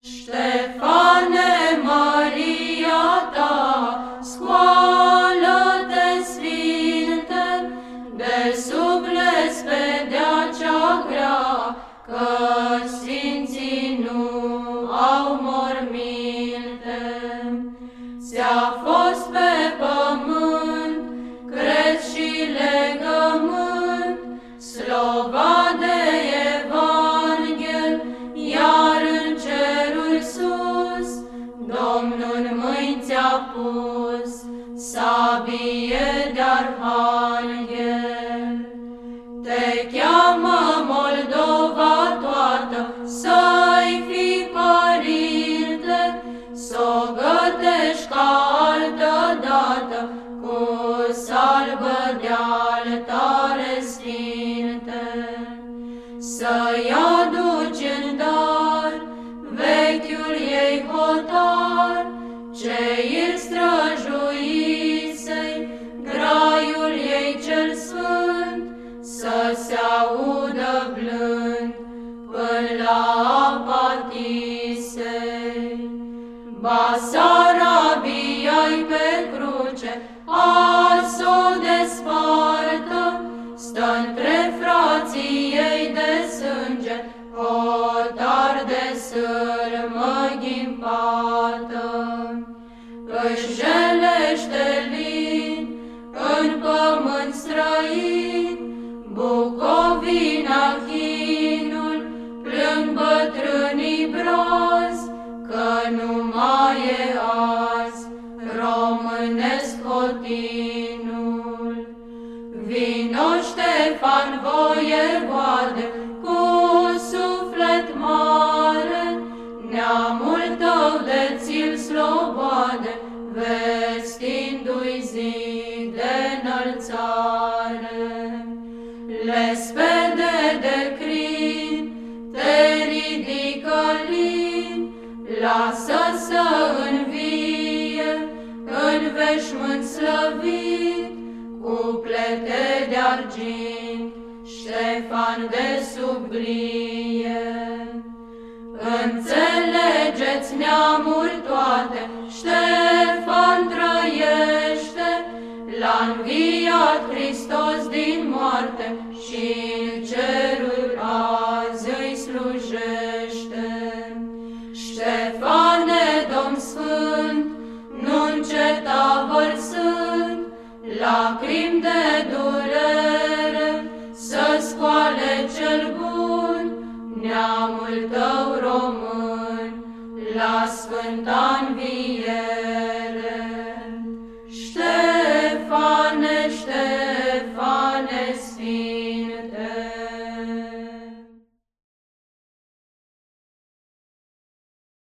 Ștefane, măria ta, scoală-te, Sfinte, de sub lespedea cea grea, că Sfinții nu au morminte. Ți-a fost pe pământ crez și legământ, slova de Evanghel, iar în ceruri sus, Domnul în mâini ți-a pus sabie de-arhanghel. Te cheamă Moldova toată, să-i fii părinte, s-o gătești ca altădată, cu salbă de-al tare sfinte. Să-i aduci în dar vechiul ei hotar, ce-i străjuisei graiul ei cel sfânt, să se audă blând până la apa Tisei. Basarabia-i pe cruce, azi o despartă, stă între frații ei de sânge, hotar de sârmă ghimpată. Își jelește lin în pământ străin, Bucovina, chinul, plâng bătrânii brozi, că nu mai e azi românesc hotinul. Vino, Ștefan, voievoade, cu suflet mare, neamul tău de ți-l slobode, vestindu-i zi de înălțare. Lespede de crin te ridică lin, lasă să învie în veșmânt slăvit, cu plete de argint, Ștefan de sublie. Înțelegeți, neamuri toate, Ștefan trăiește, l-a înviat Hristos din moarte și în ceruri azi îi slujește. Ștefane, Domn Sfânt, nu înceta vărsând lacrimi de durere, să scoale cel bun neamul tău român la sfânta înviere. Ștefane, Ștefane,